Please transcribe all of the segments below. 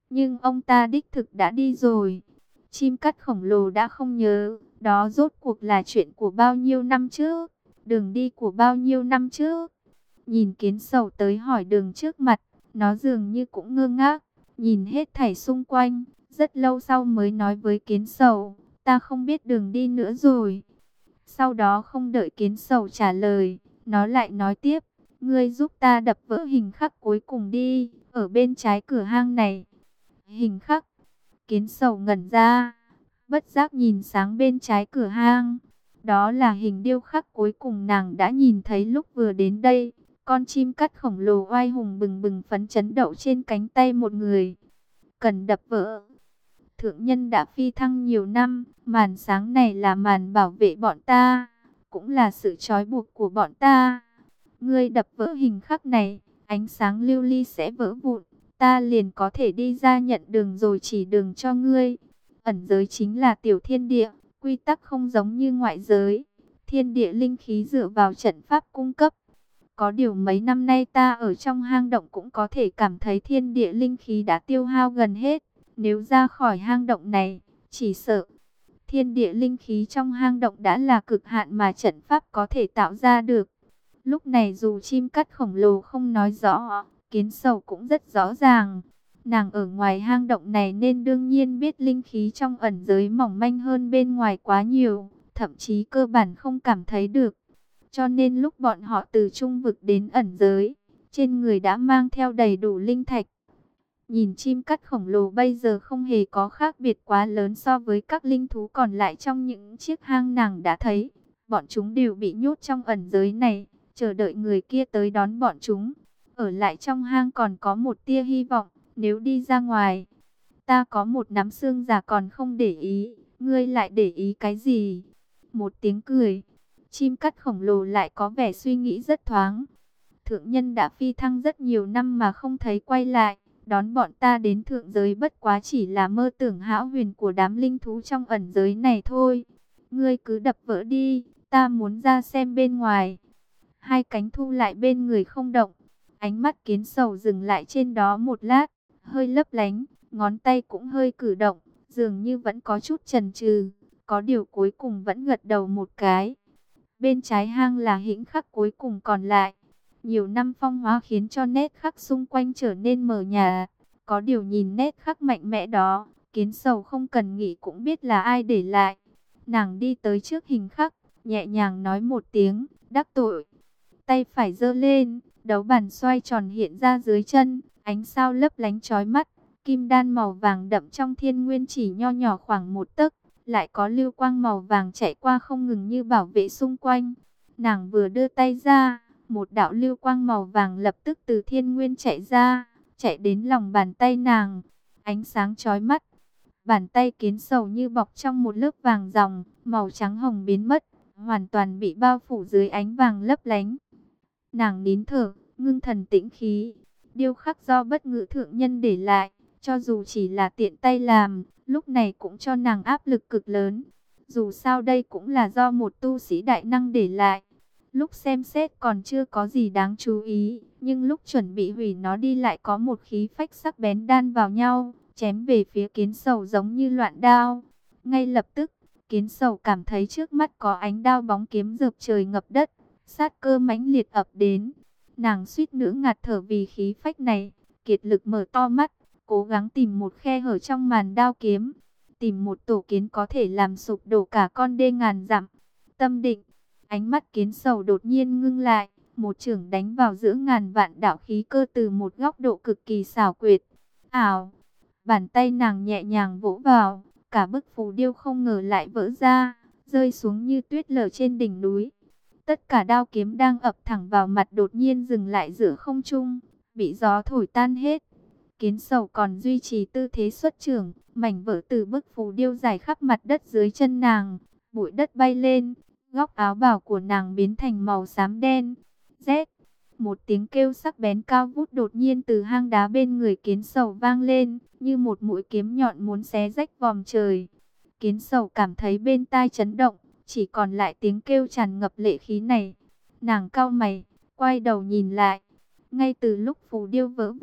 Nhưng ông ta đích thực đã đi rồi. Chim cắt khổng lồ đã không nhớ, đó rốt cuộc là chuyện của bao nhiêu năm trước, đường đi của bao nhiêu năm trước. Nhìn kiến sầu tới hỏi đường trước mặt, nó dường như cũng ngơ ngác, nhìn hết thảy xung quanh, rất lâu sau mới nói với kiến sầu, ta không biết đường đi nữa rồi. Sau đó không đợi kiến sầu trả lời, nó lại nói tiếp, ngươi giúp ta đập vỡ hình khắc cuối cùng đi, ở bên trái cửa hang này. Hình khắc, kiến sầu ngẩn ra, bất giác nhìn sáng bên trái cửa hang. Đó là hình điêu khắc cuối cùng nàng đã nhìn thấy lúc vừa đến đây. Con chim cắt khổng lồ oai hùng bừng bừng phấn chấn đậu trên cánh tay một người. Cần đập vỡ. Thượng nhân đã phi thăng nhiều năm, màn sáng này là màn bảo vệ bọn ta, cũng là sự trói buộc của bọn ta. Ngươi đập vỡ hình khắc này, ánh sáng lưu ly sẽ vỡ vụn, ta liền có thể đi ra nhận đường rồi chỉ đường cho ngươi. Ẩn giới chính là tiểu thiên địa, quy tắc không giống như ngoại giới. Thiên địa linh khí dựa vào trận pháp cung cấp. Có điều mấy năm nay ta ở trong hang động cũng có thể cảm thấy thiên địa linh khí đã tiêu hao gần hết. Nếu ra khỏi hang động này, chỉ sợ thiên địa linh khí trong hang động đã là cực hạn mà trận pháp có thể tạo ra được. Lúc này dù chim cắt khổng lồ không nói rõ, kiến sầu cũng rất rõ ràng. Nàng ở ngoài hang động này nên đương nhiên biết linh khí trong ẩn giới mỏng manh hơn bên ngoài quá nhiều, thậm chí cơ bản không cảm thấy được. Cho nên lúc bọn họ từ trung vực đến ẩn giới, trên người đã mang theo đầy đủ linh thạch. Nhìn chim cắt khổng lồ bây giờ không hề có khác biệt quá lớn so với các linh thú còn lại trong những chiếc hang nàng đã thấy. Bọn chúng đều bị nhốt trong ẩn giới này, chờ đợi người kia tới đón bọn chúng. Ở lại trong hang còn có một tia hy vọng, nếu đi ra ngoài. Ta có một nắm xương già còn không để ý, ngươi lại để ý cái gì? Một tiếng cười, chim cắt khổng lồ lại có vẻ suy nghĩ rất thoáng. Thượng nhân đã phi thăng rất nhiều năm mà không thấy quay lại. Đón bọn ta đến thượng giới bất quá chỉ là mơ tưởng hão huyền của đám linh thú trong ẩn giới này thôi. Ngươi cứ đập vỡ đi, ta muốn ra xem bên ngoài. Hai cánh thu lại bên người không động. Ánh mắt kiến sầu dừng lại trên đó một lát, hơi lấp lánh, ngón tay cũng hơi cử động, dường như vẫn có chút chần chừ, có điều cuối cùng vẫn gật đầu một cái. Bên trái hang là hĩnh khắc cuối cùng còn lại. Nhiều năm phong hóa khiến cho nét khắc xung quanh trở nên mờ nhạt. Có điều nhìn nét khắc mạnh mẽ đó, kiến sầu không cần nghĩ cũng biết là ai để lại. Nàng đi tới trước hình khắc, nhẹ nhàng nói một tiếng, đắc tội. Tay phải giơ lên, đấu bàn xoay tròn hiện ra dưới chân, ánh sao lấp lánh chói mắt. Kim đan màu vàng đậm trong thiên nguyên chỉ nho nhỏ khoảng một tấc, lại có lưu quang màu vàng chạy qua không ngừng như bảo vệ xung quanh. Nàng vừa đưa tay ra, một đạo lưu quang màu vàng lập tức từ thiên nguyên chạy ra, chạy đến lòng bàn tay nàng. Ánh sáng chói mắt, bàn tay kiến sầu như bọc trong một lớp vàng ròng, màu trắng hồng biến mất, hoàn toàn bị bao phủ dưới ánh vàng lấp lánh. Nàng nín thở, ngưng thần tĩnh khí. Điêu khắc do bất ngữ thượng nhân để lại, cho dù chỉ là tiện tay làm, lúc này cũng cho nàng áp lực cực lớn. Dù sao đây cũng là do một tu sĩ đại năng để lại. Lúc xem xét còn chưa có gì đáng chú ý, nhưng lúc chuẩn bị hủy nó đi lại có một khí phách sắc bén đan vào nhau, chém về phía kiến sầu giống như loạn đao. Ngay lập tức, kiến sầu cảm thấy trước mắt có ánh đao bóng kiếm rợp trời ngập đất, sát cơ mãnh liệt ập đến. Nàng suýt nữa ngạt thở vì khí phách này, kiệt lực mở to mắt, cố gắng tìm một khe hở trong màn đao kiếm, tìm một tổ kiến có thể làm sụp đổ cả con đê ngàn dặm. Tâm định, ánh mắt kiến sầu đột nhiên ngưng lại, một chưởng đánh vào giữa ngàn vạn đạo khí cơ từ một góc độ cực kỳ xảo quyệt. Ảo, bàn tay nàng nhẹ nhàng vỗ vào, cả bức phù điêu không ngờ lại vỡ ra, rơi xuống như tuyết lở trên đỉnh núi. Tất cả đao kiếm đang ập thẳng vào mặt đột nhiên dừng lại giữa không trung, bị gió thổi tan hết. Kiến sầu còn duy trì tư thế xuất chưởng, mảnh vỡ từ bức phù điêu dài khắp mặt đất dưới chân nàng, bụi đất bay lên, góc áo bào của nàng biến thành màu xám đen. Rét, một tiếng kêu sắc bén cao vút đột nhiên từ hang đá bên người kiến sầu vang lên, như một mũi kiếm nhọn muốn xé rách vòm trời. Kiến sầu cảm thấy bên tai chấn động, chỉ còn lại tiếng kêu tràn ngập lệ khí này. Nàng cau mày, quay đầu nhìn lại. Ngay từ lúc phù điêu vỡ vụn,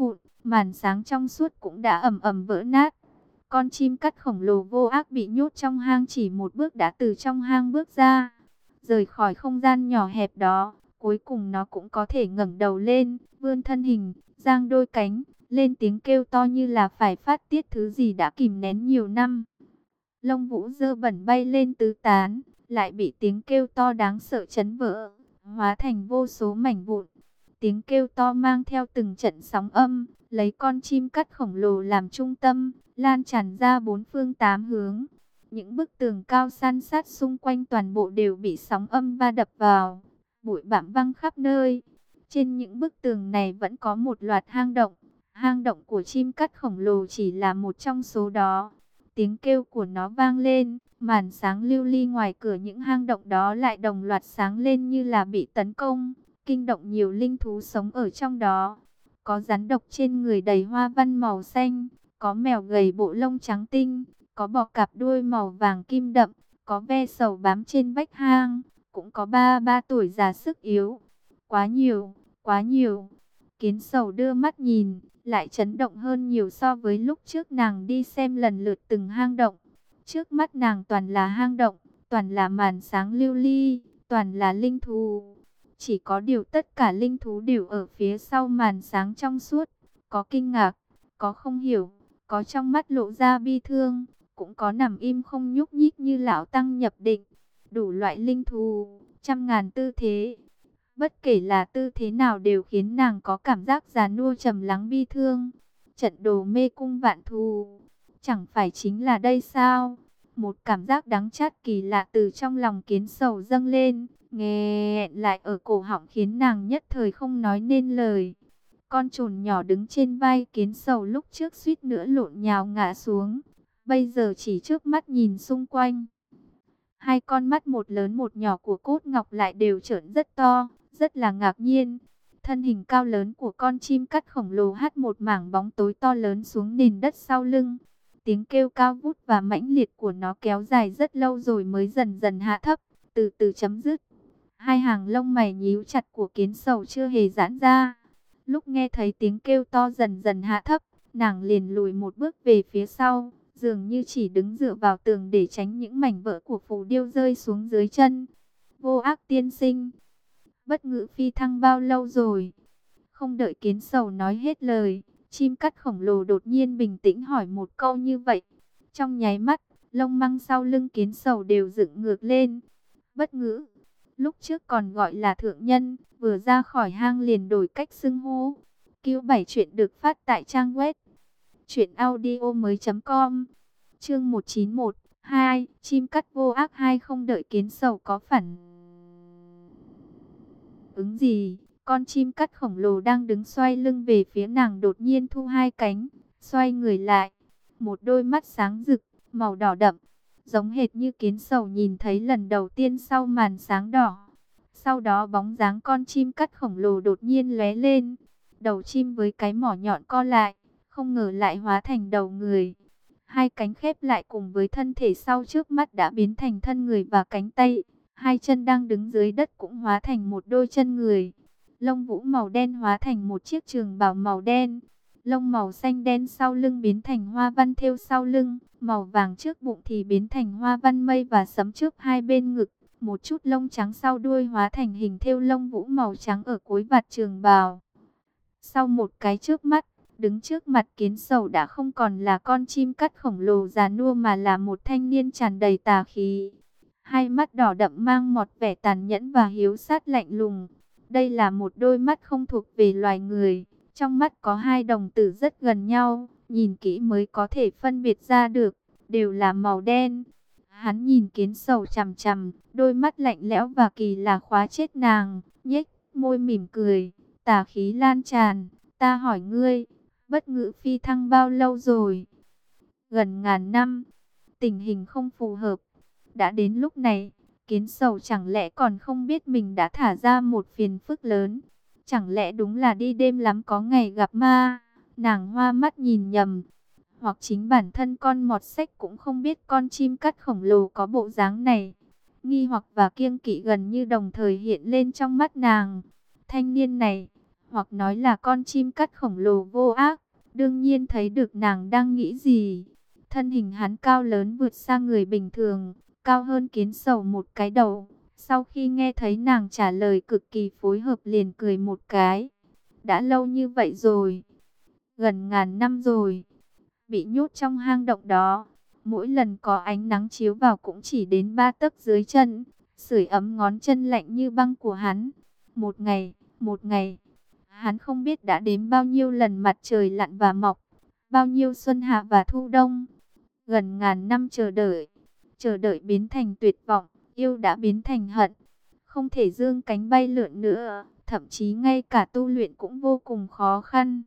màn sáng trong suốt cũng đã ầm ầm vỡ nát. Con chim cắt khổng lồ vô ác bị nhốt trong hang chỉ một bước đã từ trong hang bước ra, rời khỏi không gian nhỏ hẹp đó. Cuối cùng nó cũng có thể ngẩng đầu lên, vươn thân hình, giang đôi cánh, lên tiếng kêu to như là phải phát tiết thứ gì đã kìm nén nhiều năm. Lông vũ dơ bẩn bay lên tứ tán, lại bị tiếng kêu to đáng sợ chấn vỡ, hóa thành vô số mảnh vụn. Tiếng kêu to mang theo từng trận sóng âm, lấy con chim cắt khổng lồ làm trung tâm, lan tràn ra bốn phương tám hướng. Những bức tường cao san sát xung quanh toàn bộ đều bị sóng âm va đập vào, bụi bặm văng khắp nơi. Trên những bức tường này vẫn có một loạt hang động. Hang động của chim cắt khổng lồ chỉ là một trong số đó. Tiếng kêu của nó vang lên, màn sáng lưu ly ngoài cửa những hang động đó lại đồng loạt sáng lên như là bị tấn công, kinh động nhiều linh thú sống ở trong đó. Có rắn độc trên người đầy hoa văn màu xanh, có mèo gầy bộ lông trắng tinh, có bò cạp đuôi màu vàng kim đậm, có ve sầu bám trên vách hang, cũng có ba tuổi già sức yếu. Quá nhiều, quá nhiều. Kiến sầu đưa mắt nhìn, lại chấn động hơn nhiều so với lúc trước nàng đi xem lần lượt từng hang động. Trước mắt nàng toàn là hang động, toàn là màn sáng lưu ly, toàn là linh thú. Chỉ có điều tất cả linh thú đều ở phía sau màn sáng trong suốt. Có kinh ngạc, có không hiểu, có trong mắt lộ ra bi thương, cũng có nằm im không nhúc nhích như lão tăng nhập định. Đủ loại linh thú, trăm ngàn tư thế. Bất kể là tư thế nào đều khiến nàng có cảm giác già nua trầm lắng bi thương. Trận đồ mê cung vạn thú, chẳng phải chính là đây sao? Một cảm giác đắng chát kỳ lạ từ trong lòng kiến sầu dâng lên, nghẹn lại ở cổ họng khiến nàng nhất thời không nói nên lời. Con trồn nhỏ đứng trên vai kiến sầu lúc trước suýt nữa lộn nhào ngã xuống, bây giờ chỉ trước mắt nhìn xung quanh. Hai con mắt một lớn một nhỏ của cốt ngọc lại đều trợn rất to, rất là ngạc nhiên. Thân hình cao lớn của con chim cắt khổng lồ hắt một mảng bóng tối to lớn xuống nền đất sau lưng. Tiếng kêu cao vút và mãnh liệt của nó kéo dài rất lâu rồi mới dần dần hạ thấp, từ từ chấm dứt. Hai hàng lông mày nhíu chặt của kiến sầu chưa hề giãn ra. Lúc nghe thấy tiếng kêu to dần dần hạ thấp, nàng liền lùi một bước về phía sau, dường như chỉ đứng dựa vào tường để tránh những mảnh vỡ của phù điêu rơi xuống dưới chân. Vô ác tiên sinh, bất ngữ phi thăng bao lâu rồi? Không đợi kiến sầu nói hết lời, chim cắt khổng lồ đột nhiên bình tĩnh hỏi một câu như vậy. Trong nháy mắt, lông măng sau lưng kiến sầu đều dựng ngược lên. Bất ngữ, lúc trước còn gọi là thượng nhân, vừa ra khỏi hang liền đổi cách xưng hô. Cứu 7 chuyện được phát tại trang web truyệnaudiomoi.com. Chương 191, 2, chim cắt vô ác hai. Không đợi kiến sầu có phản ứng gì, con chim cắt khổng lồ đang đứng xoay lưng về phía nàng đột nhiên thu hai cánh, xoay người lại. Một đôi mắt sáng rực, màu đỏ đậm, giống hệt như kiến sầu nhìn thấy lần đầu tiên sau màn sáng đỏ. Sau đó bóng dáng con chim cắt khổng lồ đột nhiên lóe lên, đầu chim với cái mỏ nhọn co lại, không ngờ lại hóa thành đầu người. Hai cánh khép lại cùng với thân thể sau trước mắt đã biến thành thân người và cánh tay. Hai chân đang đứng dưới đất cũng hóa thành một đôi chân người. Lông vũ màu đen hóa thành một chiếc trường bào màu đen. Lông màu xanh đen sau lưng biến thành hoa văn thêu sau lưng. Màu vàng trước bụng thì biến thành hoa văn mây và sấm trước hai bên ngực. Một chút lông trắng sau đuôi hóa thành hình thêu lông vũ màu trắng ở cuối vạt trường bào. Sau một cái chớp mắt, đứng trước mặt kiến sầu đã không còn là con chim cắt khổng lồ già nua mà là một thanh niên tràn đầy tà khí. Hai mắt đỏ đậm mang một vẻ tàn nhẫn và hiếu sát lạnh lùng. Đây là một đôi mắt không thuộc về loài người. Trong mắt có hai đồng tử rất gần nhau, nhìn kỹ mới có thể phân biệt ra được, đều là màu đen. Hắn nhìn kiến sầu chằm chằm, đôi mắt lạnh lẽo và kỳ lạ khóa chết nàng, nhếch môi mỉm cười, tà khí lan tràn. Ta hỏi ngươi, bất ngữ phi thăng bao lâu rồi? Gần ngàn năm, tình hình không phù hợp. Đã đến lúc này, kiến sầu chẳng lẽ còn không biết mình đã thả ra một phiền phức lớn. Chẳng lẽ đúng là đi đêm lắm có ngày gặp ma? Nàng hoa mắt nhìn nhầm. Hoặc chính bản thân con mọt xách cũng không biết con chim cắt khổng lồ có bộ dáng này. Nghi hoặc và kiêng kỵ gần như đồng thời hiện lên trong mắt nàng. Thanh niên này, hoặc nói là con chim cắt khổng lồ vô ác, đương nhiên thấy được nàng đang nghĩ gì. Thân hình hắn cao lớn vượt xa người bình thường, cao hơn Kiến Sầu một cái đầu. Sau khi nghe thấy nàng trả lời cực kỳ phối hợp liền cười một cái. Đã lâu như vậy rồi, gần ngàn năm rồi, bị nhốt trong hang động đó. Mỗi lần có ánh nắng chiếu vào cũng chỉ đến 3 tấc dưới chân, sưởi ấm ngón chân lạnh như băng của hắn. Một ngày, hắn không biết đã đếm bao nhiêu lần mặt trời lặn và mọc, bao nhiêu xuân hạ và thu đông. Gần ngàn năm chờ đợi biến thành tuyệt vọng, yêu đã biến thành hận. Không thể dương cánh bay lượn nữa, thậm chí ngay cả tu luyện cũng vô cùng khó khăn.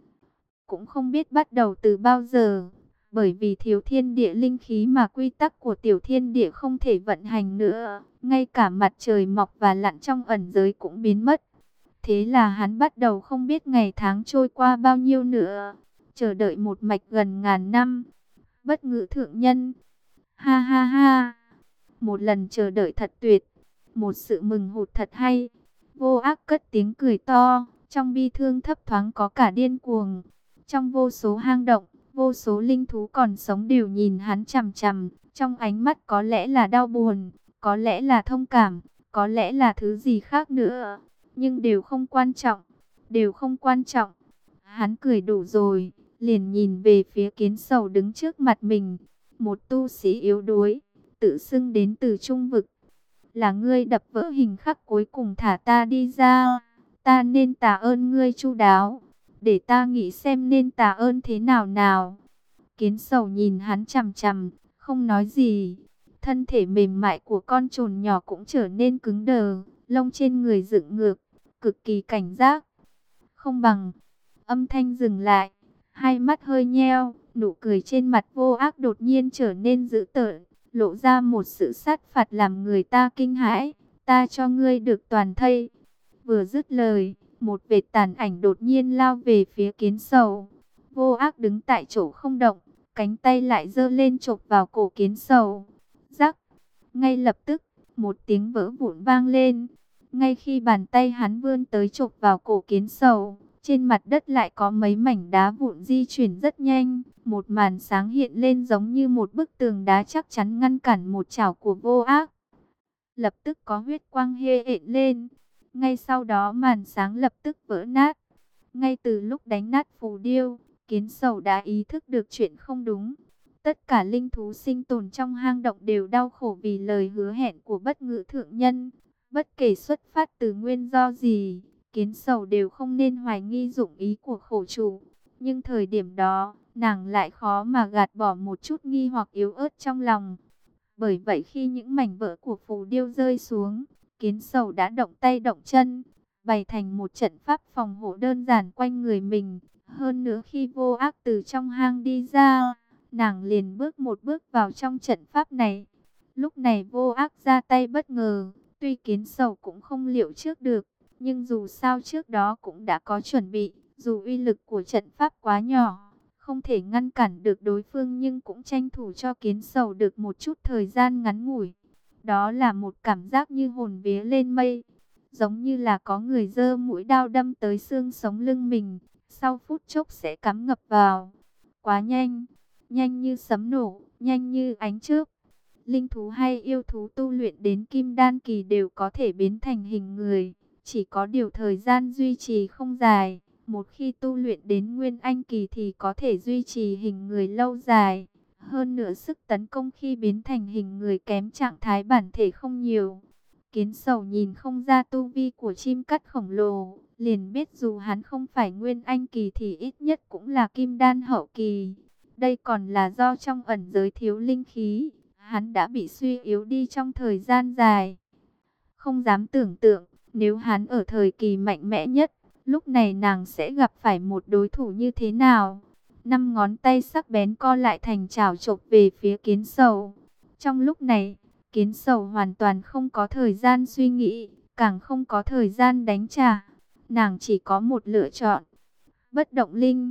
Cũng không biết bắt đầu từ bao giờ, bởi vì thiếu thiên địa linh khí mà quy tắc của tiểu thiên địa không thể vận hành nữa. Ngay cả mặt trời mọc và lặn trong ẩn giới cũng biến mất. Thế là hắn bắt đầu không biết ngày tháng trôi qua bao nhiêu nữa, chờ đợi một mạch gần ngàn năm. Bất ngữ thượng nhân, ha ha ha, một lần chờ đợi thật tuyệt, một sự mừng hụt thật hay. Vô Ác cất tiếng cười to, trong bi thương thấp thoáng có cả điên cuồng. Trong vô số hang động, vô số linh thú còn sống đều nhìn hắn chằm chằm, trong ánh mắt có lẽ là đau buồn, có lẽ là thông cảm, có lẽ là thứ gì khác nữa, nhưng đều không quan trọng, đều không quan trọng. Hắn cười đủ rồi, liền nhìn về phía Kiến Sầu đứng trước mặt mình, một tu sĩ yếu đuối, tự xưng đến từ trung vực. Là ngươi đập vỡ hình khắc cuối cùng thả ta đi ra, ta nên tạ ơn ngươi chu đáo, để ta nghĩ xem nên tạ ơn thế nào nào. Kiến Sầu nhìn hắn chằm chằm, không nói gì. Thân thể mềm mại của con trồn nhỏ cũng trở nên cứng đờ, lông trên người dựng ngược, cực kỳ cảnh giác. Không bằng, âm thanh dừng lại, hai mắt hơi nheo, nụ cười trên mặt Vô Ác đột nhiên trở nên dữ tợn, lộ ra một sự sát phạt làm người ta kinh hãi. Ta cho ngươi được toàn thây. Vừa dứt lời, một vệt tàn ảnh đột nhiên lao về phía Kiến Sầu. Vô Ác đứng tại chỗ không động, cánh tay lại giơ lên chộp vào cổ Kiến Sầu. Rắc, ngay lập tức, một tiếng vỡ vụn vang lên. Ngay khi bàn tay hắn vươn tới chộp vào cổ Kiến Sầu, trên mặt đất lại có mấy mảnh đá vụn di chuyển rất nhanh. Một màn sáng hiện lên giống như một bức tường đá chắc chắn ngăn cản một chảo của Vô Ác. Lập tức có huyết quang hê hiện lên. Ngay sau đó màn sáng lập tức vỡ nát. Ngay từ lúc đánh nát phù điêu, Kiến Sầu đã ý thức được chuyện không đúng. Tất cả linh thú sinh tồn trong hang động đều đau khổ vì lời hứa hẹn của Bất Ngữ thượng nhân. Bất kể xuất phát từ nguyên do gì, Kiến Sầu đều không nên hoài nghi dụng ý của khổ chủ. Nhưng thời điểm đó, nàng lại khó mà gạt bỏ một chút nghi hoặc yếu ớt trong lòng. Bởi vậy khi những mảnh vỡ của phù điêu rơi xuống, Kiến Sầu đã động tay động chân, bày thành một trận pháp phòng hộ đơn giản quanh người mình. Hơn nữa khi Vô Ác từ trong hang đi ra, nàng liền bước một bước vào trong trận pháp này. Lúc này Vô Ác ra tay bất ngờ, tuy Kiến Sầu cũng không liệu trước được, nhưng dù sao trước đó cũng đã có chuẩn bị. Dù uy lực của trận pháp quá nhỏ, không thể ngăn cản được đối phương, nhưng cũng tranh thủ cho Kiến Sầu được một chút thời gian ngắn ngủi. Đó là một cảm giác như hồn vía lên mây, giống như là có người giơ mũi đao đâm tới xương sống lưng mình, sau phút chốc sẽ cắm ngập vào. Quá nhanh, nhanh như sấm nổ, nhanh như ánh chớp. Linh thú hay yêu thú tu luyện đến Kim Đan kỳ đều có thể biến thành hình người, chỉ có điều thời gian duy trì không dài. Một khi tu luyện đến Nguyên Anh kỳ thì có thể duy trì hình người lâu dài. Hơn nữa sức tấn công khi biến thành hình người kém trạng thái bản thể không nhiều. Kiến Sầu nhìn không ra tu vi của chim cắt khổng lồ, liền biết dù hắn không phải Nguyên Anh kỳ thì ít nhất cũng là Kim Đan hậu kỳ. Đây còn là do trong ẩn giới thiếu linh khí, hắn đã bị suy yếu đi trong thời gian dài. Không dám tưởng tượng, nếu hắn ở thời kỳ mạnh mẽ nhất, lúc này nàng sẽ gặp phải một đối thủ như thế nào? Năm ngón tay sắc bén co lại thành chảo chộp về phía Kiến Sầu. Trong lúc này, Kiến Sầu hoàn toàn không có thời gian suy nghĩ, càng không có thời gian đánh trả. Nàng chỉ có một lựa chọn. Bất động linh,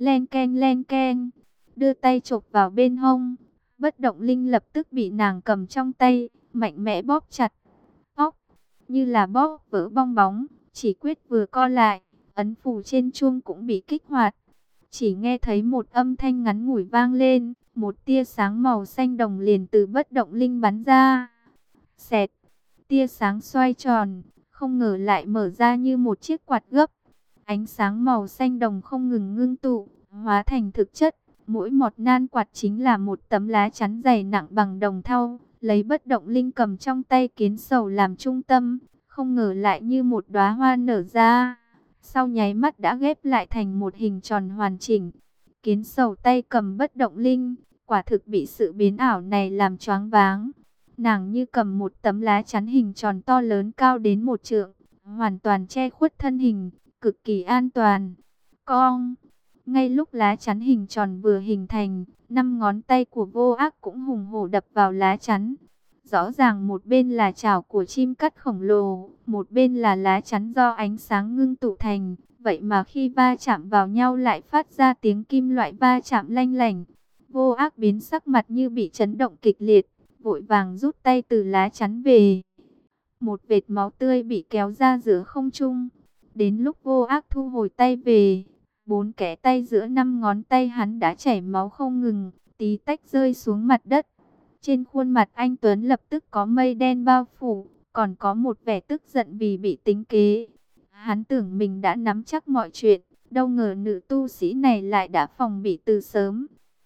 len keng, đưa tay chộp vào bên hông. Bất động linh lập tức bị nàng cầm trong tay, mạnh mẽ bóp chặt. Óc, như là bóp vỡ bong bóng, chỉ quyết vừa co lại, ấn phù trên chuông cũng bị kích hoạt. Chỉ nghe thấy một âm thanh ngắn ngủi vang lên, một tia sáng màu xanh đồng liền từ bất động linh bắn ra. Xẹt, tia sáng xoay tròn, không ngờ lại mở ra như một chiếc quạt gấp. Ánh sáng màu xanh đồng không ngừng ngưng tụ, hóa thành thực chất. Mỗi mọt nan quạt chính là một tấm lá chắn dày nặng bằng đồng thau, lấy bất động linh cầm trong tay kiến sầu làm trung tâm, không ngờ lại như một đóa hoa nở ra. Sau nháy mắt đã ghép lại thành một hình tròn hoàn chỉnh. Kiến sầu tay cầm bất động linh, quả thực bị sự biến ảo này làm choáng váng. Nàng như cầm một tấm lá chắn hình tròn to lớn cao đến 1 trượng, hoàn toàn che khuất thân hình, cực kỳ an toàn. Cong! Ngay lúc lá chắn hình tròn vừa hình thành, 5 ngón tay của Vô Ác cũng hùng hổ đập vào lá chắn. Rõ ràng một bên là chảo của chim cắt khổng lồ, một bên là lá chắn do ánh sáng ngưng tụ thành. Vậy mà khi va chạm vào nhau lại phát ra tiếng kim loại va chạm lanh lảnh. Vô Ác biến sắc mặt như bị chấn động kịch liệt, vội vàng rút tay từ lá chắn về. Một vệt máu tươi bị kéo ra giữa không trung. Đến lúc Vô Ác thu hồi tay về, 4 kẽ tay giữa 5 ngón tay hắn đã chảy máu không ngừng, tí tách rơi xuống mặt đất. Trên khuôn mặt anh Tuấn lập tức có mây đen bao phủ, còn có một vẻ tức giận vì bị tính kế. Hắn tưởng mình đã nắm chắc mọi chuyện, đâu ngờ nữ tu sĩ này lại đã phòng bị từ sớm.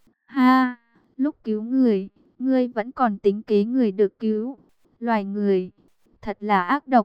Ha, lúc cứu người, ngươi vẫn còn tính kế người được cứu. Loài người, thật là ác độc.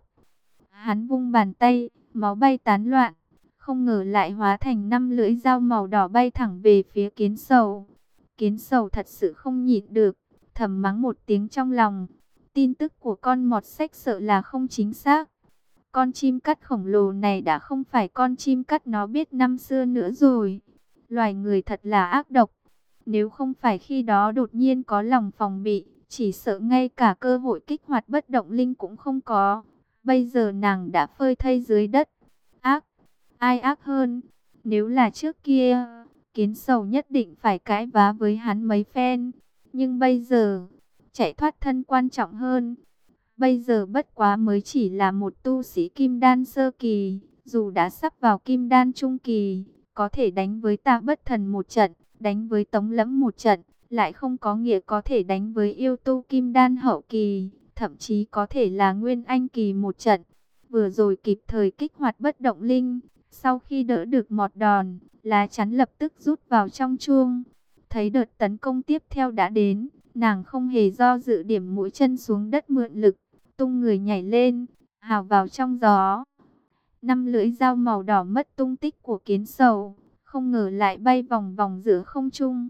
Hắn vung bàn tay, máu bay tán loạn. Không ngờ lại hóa thành 5 lưỡi dao màu đỏ bay thẳng về phía kiến sầu. Kiến sầu thật sự không nhịn được, thầm mắng một tiếng trong lòng. Tin tức của con mọt sách sợ là không chính xác. Con chim cắt khổng lồ này đã không phải con chim cắt nó biết năm xưa nữa rồi. Loài người thật là ác độc. Nếu không phải khi đó đột nhiên có lòng phòng bị, chỉ sợ ngay cả cơ hội kích hoạt bất động linh cũng không có. Bây giờ nàng đã phơi thây dưới đất. Ác! Ai ác hơn? Nếu là trước kia, kiến sầu nhất định phải cãi vã với hắn mấy phen. Nhưng bây giờ, chạy thoát thân quan trọng hơn. Bây giờ bất quá mới chỉ là một tu sĩ kim đan sơ kỳ. Dù đã sắp vào kim đan trung kỳ, có thể đánh với Ta Bất Thần một trận, đánh với Tống Lẫm một trận, lại không có nghĩa có thể đánh với yêu tu kim đan hậu kỳ, thậm chí có thể là nguyên anh kỳ một trận. Vừa rồi kịp thời kích hoạt bất động linh. Sau khi đỡ được một đòn, lá chắn lập tức rút vào trong chuông. Thấy đợt tấn công tiếp theo đã đến, nàng không hề do dự điểm mũi chân xuống đất mượn lực, tung người nhảy lên, hào vào trong gió. 5 lưỡi dao màu đỏ mất tung tích của kiến sầu, không ngờ lại bay vòng vòng giữa không trung.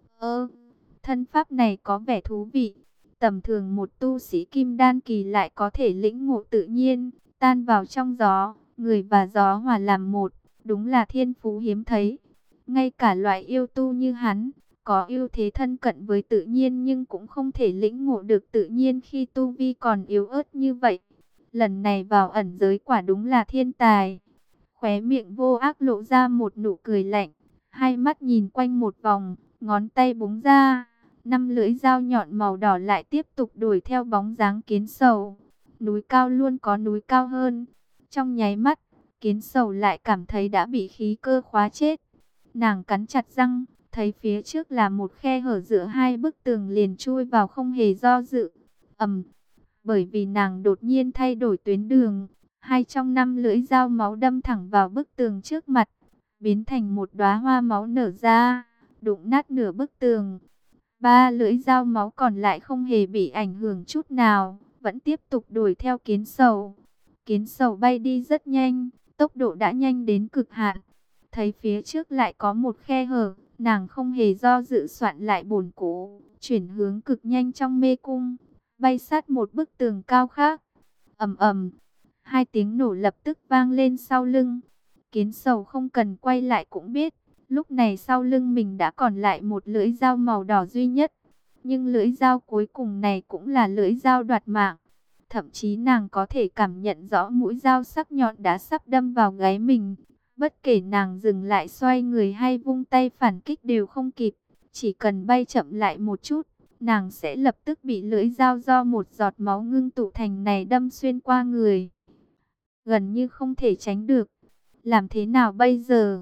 Thân pháp này có vẻ thú vị. Tầm thường một tu sĩ kim đan kỳ lại có thể lĩnh ngộ tự nhiên, tan vào trong gió. Người và gió hòa làm một, đúng là thiên phú hiếm thấy. Ngay cả loại yêu tu như hắn, có ưu thế thân cận với tự nhiên nhưng cũng không thể lĩnh ngộ được tự nhiên khi tu vi còn yếu ớt như vậy. Lần này vào ẩn giới quả đúng là thiên tài. Khóe miệng Vô Ác lộ ra một nụ cười lạnh, hai mắt nhìn quanh một vòng, ngón tay búng ra. 5 lưỡi dao nhọn màu đỏ lại tiếp tục đuổi theo bóng dáng kiến sầu. Núi cao luôn có núi cao hơn. Trong nháy mắt, kiến sầu lại cảm thấy đã bị khí cơ khóa chết. Nàng cắn chặt răng, thấy phía trước là một khe hở giữa hai bức tường liền chui vào không hề do dự. Bởi vì nàng đột nhiên thay đổi tuyến đường, hai trong 5 lưỡi dao máu đâm thẳng vào bức tường trước mặt, biến thành một đóa hoa máu nở ra, đụng nát nửa bức tường. 3 lưỡi dao máu còn lại không hề bị ảnh hưởng chút nào, vẫn tiếp tục đuổi theo kiến sầu. Kiến sầu bay đi rất nhanh, tốc độ đã nhanh đến cực hạn. Thấy phía trước lại có một khe hở, nàng không hề do dự soạn lại bổn cổ, chuyển hướng cực nhanh trong mê cung, bay sát một bức tường cao khác. Ầm ầm, hai tiếng nổ lập tức vang lên sau lưng. Kiến sầu không cần quay lại cũng biết, lúc này sau lưng mình đã còn lại một lưỡi dao màu đỏ duy nhất. Nhưng lưỡi dao cuối cùng này cũng là lưỡi dao đoạt mạng. Thậm chí nàng có thể cảm nhận rõ mũi dao sắc nhọn đã sắp đâm vào gáy mình. Bất kể nàng dừng lại xoay người hay vung tay phản kích đều không kịp. Chỉ cần bay chậm lại một chút, nàng sẽ lập tức bị lưỡi dao do một giọt máu ngưng tụ thành này đâm xuyên qua người. Gần như không thể tránh được. Làm thế nào bây giờ?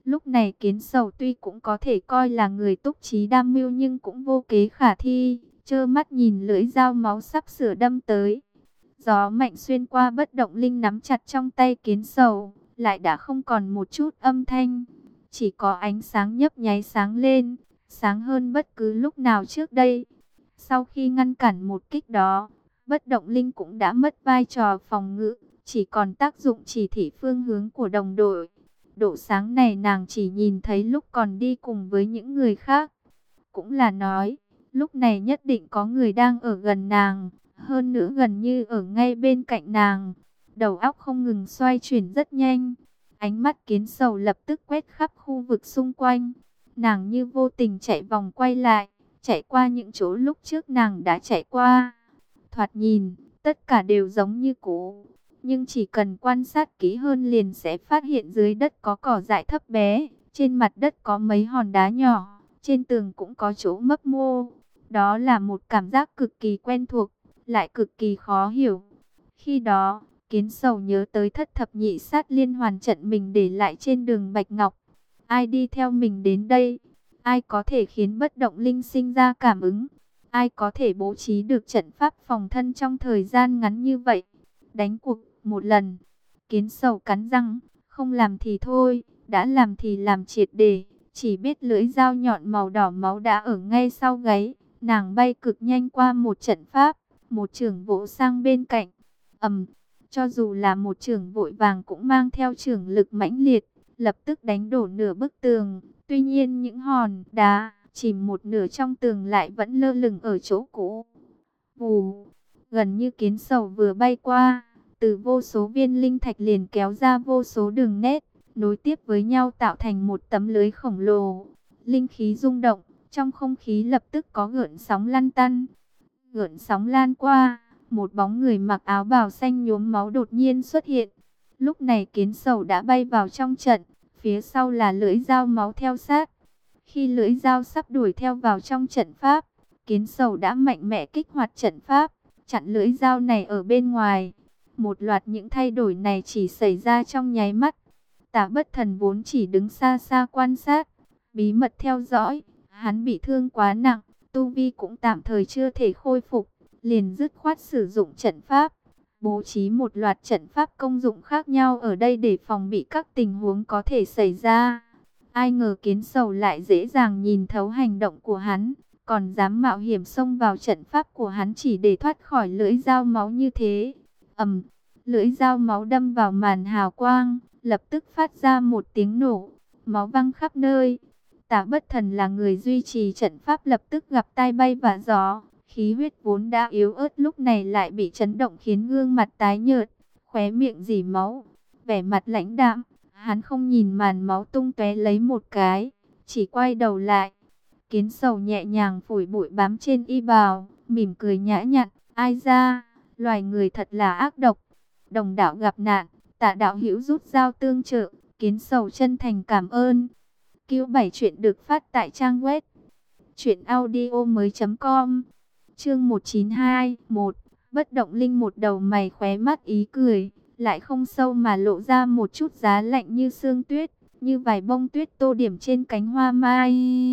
Lúc này Kiến Sầu tuy cũng có thể coi là người túc trí đam mưu nhưng cũng vô kế khả thi, trơ mắt nhìn lưỡi dao máu sắp sửa đâm tới. Gió mạnh xuyên qua bất động linh nắm chặt trong tay Kiến Sầu, lại đã không còn một chút âm thanh, chỉ có ánh sáng nhấp nháy sáng lên, sáng hơn bất cứ lúc nào trước đây. Sau khi ngăn cản một kích đó, bất động linh cũng đã mất vai trò phòng ngự, chỉ còn tác dụng chỉ thị phương hướng của đồng đội. Độ sáng này nàng chỉ nhìn thấy lúc còn đi cùng với những người khác. Cũng là nói, lúc này nhất định có người đang ở gần nàng, hơn nữa gần như ở ngay bên cạnh nàng. Đầu óc không ngừng xoay chuyển rất nhanh. Ánh mắt Kiến Sầu lập tức quét khắp khu vực xung quanh. Nàng như vô tình chạy vòng quay lại, chạy qua những chỗ lúc trước nàng đã chạy qua. Thoạt nhìn, tất cả đều giống như cũ. Nhưng chỉ cần quan sát kỹ hơn liền sẽ phát hiện dưới đất có cỏ dại thấp bé, trên mặt đất có mấy hòn đá nhỏ, trên tường cũng có chỗ mấp mô. Đó là một cảm giác cực kỳ quen thuộc, lại cực kỳ khó hiểu. Khi đó, Kiến Sầu nhớ tới thất thập nhị sát liên hoàn trận mình để lại trên đường Bạch Ngọc. Ai đi theo mình đến đây? Ai có thể khiến bất động linh sinh ra cảm ứng? Ai có thể bố trí được trận pháp phòng thân trong thời gian ngắn như vậy? Đánh cuộc một lần. Kiến Sầu cắn răng, không làm thì thôi, đã làm thì làm triệt để. Chỉ biết lưỡi dao nhọn màu đỏ máu đã ở ngay sau gáy. Nàng bay cực nhanh qua một trận pháp, một chưởng vỗ sang bên cạnh. Cho dù là một chưởng vội vàng cũng mang theo chưởng lực mãnh liệt, lập tức đánh đổ nửa bức tường. Tuy nhiên những hòn đá chìm một nửa trong tường lại vẫn lơ lửng ở chỗ cũ. Vù, gần như Kiến Sầu vừa bay qua, từ vô số viên linh thạch liền kéo ra vô số đường nét, nối tiếp với nhau tạo thành một tấm lưới khổng lồ. Linh khí rung động, trong không khí lập tức có gợn sóng lăn tăn. Gợn sóng lan qua, một bóng người mặc áo bào xanh nhuốm máu đột nhiên xuất hiện. Lúc này Kiến Sầu đã bay vào trong trận, phía sau là lưỡi dao máu theo sát. Khi lưỡi dao sắp đuổi theo vào trong trận pháp, Kiến Sầu đã mạnh mẽ kích hoạt trận pháp, chặn lưỡi dao này ở bên ngoài. Một loạt những thay đổi này chỉ xảy ra trong nháy mắt. Tả Bất Thần vốn chỉ đứng xa xa quan sát, bí mật theo dõi. Hắn bị thương quá nặng, tu vi cũng tạm thời chưa thể khôi phục, liền dứt khoát sử dụng trận pháp, bố trí một loạt trận pháp công dụng khác nhau ở đây để phòng bị các tình huống có thể xảy ra. Ai ngờ Kiến Sầu lại dễ dàng nhìn thấu hành động của hắn, còn dám mạo hiểm xông vào trận pháp của hắn chỉ để thoát khỏi lưỡi dao máu như thế. Lưỡi dao máu đâm vào màn hào quang, lập tức phát ra một tiếng nổ, máu văng khắp nơi. Tả Bất Thần là người duy trì trận pháp lập tức gặp tai bay vạ gió, khí huyết vốn đã yếu ớt lúc này lại bị chấn động khiến gương mặt tái nhợt, khóe miệng rỉ máu, vẻ mặt lãnh đạm. Hắn không nhìn màn máu tung tóe lấy một cái, chỉ quay đầu lại. Kiến Sầu nhẹ nhàng phủi bụi bám trên y bào, mỉm cười nhã nhặn, ai ra, loài người thật là ác độc. Đồng đạo gặp nạn, Tạ đạo hữu rút dao tương trợ, Kiến Sầu chân thành cảm ơn. Cứu 7 chuyện được phát tại trang web truyệnaudiomoi.com. Chương 192, bất động linh một đầu mày khóe mắt ý cười, lại không sâu mà lộ ra một chút giá lạnh như sương tuyết, như vài bông tuyết tô điểm trên cánh hoa mai.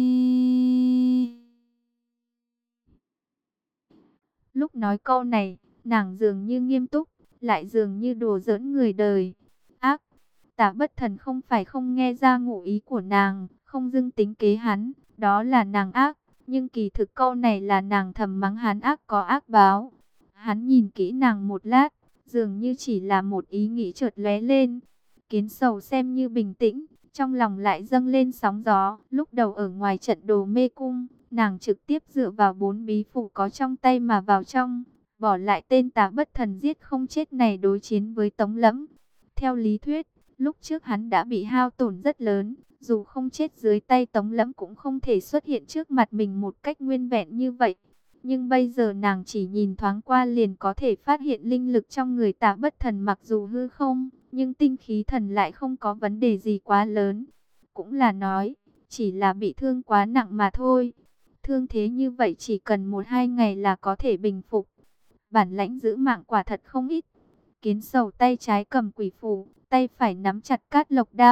Lúc nói câu này, nàng dường như nghiêm túc, lại dường như đùa giỡn người đời. Ác, Tả Bất Thần không phải không nghe ra ngụ ý của nàng, không dưng tính kế hắn, đó là nàng ác. Nhưng kỳ thực câu này là nàng thầm mắng hắn ác có ác báo. Hắn nhìn kỹ nàng một lát, dường như chỉ là một ý nghĩ chợt lóe lên. Kiến Sầu xem như bình tĩnh, trong lòng lại dâng lên sóng gió. Lúc đầu ở ngoài trận Đồ Mê Cung, nàng trực tiếp dựa vào 4 bí phủ có trong tay mà vào trong, bỏ lại tên Tả Bất Thần giết không chết này đối chiến với Tống Lẫm. Theo lý thuyết, lúc trước hắn đã bị hao tổn rất lớn, dù không chết dưới tay Tống Lẫm cũng không thể xuất hiện trước mặt mình một cách nguyên vẹn như vậy. Nhưng bây giờ nàng chỉ nhìn thoáng qua liền có thể phát hiện linh lực trong người Tả Bất Thần mặc dù hư không, nhưng tinh khí thần lại không có vấn đề gì quá lớn. Cũng là nói, chỉ là bị thương quá nặng mà thôi. Thương thế như vậy chỉ cần 1-2 ngày là có thể bình phục. Bản lãnh giữ mạng quả thật không ít. Kiến Sầu tay trái cầm quỷ phù, tay phải nắm chặt cát lộc đao,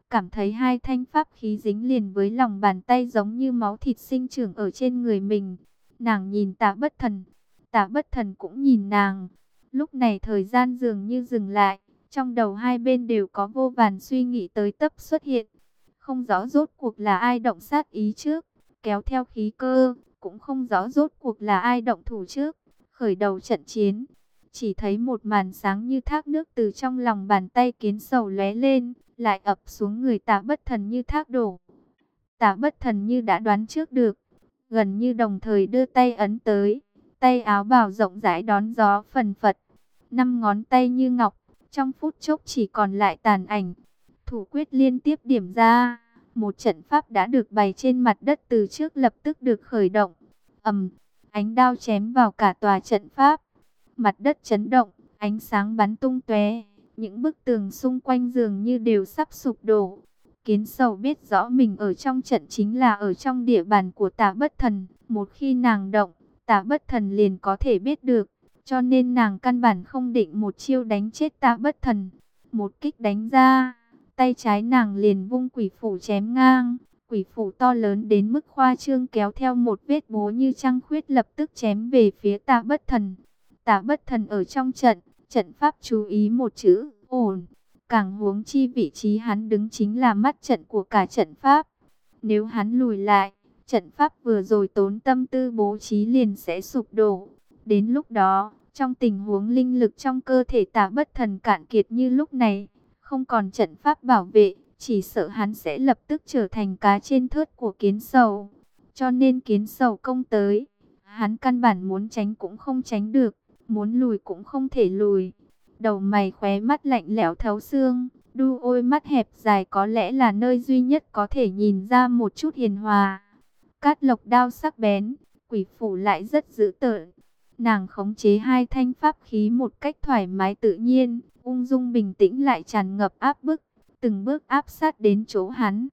cảm thấy hai thanh pháp khí dính liền với lòng bàn tay giống như máu thịt sinh trưởng ở trên người mình. Nàng nhìn Tạ Bất Thần, Tạ Bất Thần cũng nhìn nàng. Lúc này thời gian dường như dừng lại, trong đầu hai bên đều có vô vàn suy nghĩ tới tấp xuất hiện. Không rõ rốt cuộc là ai động sát ý trước, kéo theo khí cơ, cũng không rõ rốt cuộc là ai động thủ trước, khởi đầu trận chiến. Chỉ thấy một màn sáng như thác nước từ trong lòng bàn tay Kiến Sầu lóe lên, lại ập xuống người Tạ Bất Thần như thác đổ. Tạ Bất Thần như đã đoán trước được, gần như đồng thời đưa tay ấn tới, tay áo bào rộng rãi đón gió phần phật, năm ngón tay như ngọc, trong phút chốc chỉ còn lại tàn ảnh. Thủ quyết liên tiếp điểm ra, một trận pháp đã được bày trên mặt đất từ trước lập tức được khởi động. Ánh đao chém vào cả tòa trận pháp, mặt đất chấn động, ánh sáng bắn tung tóe, những bức tường xung quanh dường như đều sắp sụp đổ. Kiến Sầu biết rõ mình ở trong trận chính là ở trong địa bàn của Tạ Bất Thần, một khi nàng động, Tạ Bất Thần liền có thể biết được, cho nên nàng căn bản không định một chiêu đánh chết Tạ Bất Thần. Một kích đánh ra, tay trái nàng liền vung quỷ phủ chém ngang, quỷ phủ to lớn đến mức khoa trương kéo theo một vết bố như trăng khuyết lập tức chém về phía Tạ Bất Thần. Tạ Bất Thần ở trong trận, trận pháp chú ý một chữ, ổn. Càng huống chi vị trí hắn đứng chính là mắt trận của cả trận pháp. Nếu hắn lùi lại, trận pháp vừa rồi tốn tâm tư bố trí liền sẽ sụp đổ. Đến lúc đó, trong tình huống linh lực trong cơ thể Tạ Bất Thần cạn kiệt như lúc này, không còn trận pháp bảo vệ, chỉ sợ hắn sẽ lập tức trở thành cá trên thớt của Kiến Sầu. Cho nên Kiến Sầu công tới, hắn căn bản muốn tránh cũng không tránh được, muốn lùi cũng không thể lùi. Đầu mày khóe mắt lạnh lẽo thấu xương, đuôi mắt hẹp dài có lẽ là nơi duy nhất có thể nhìn ra một chút hiền hòa. Cát lộc đao sắc bén, quỷ phủ lại rất dữ tợn. Nàng khống chế hai thanh pháp khí một cách thoải mái tự nhiên, ung dung bình tĩnh lại tràn ngập áp bức, từng bước áp sát đến chỗ hắn.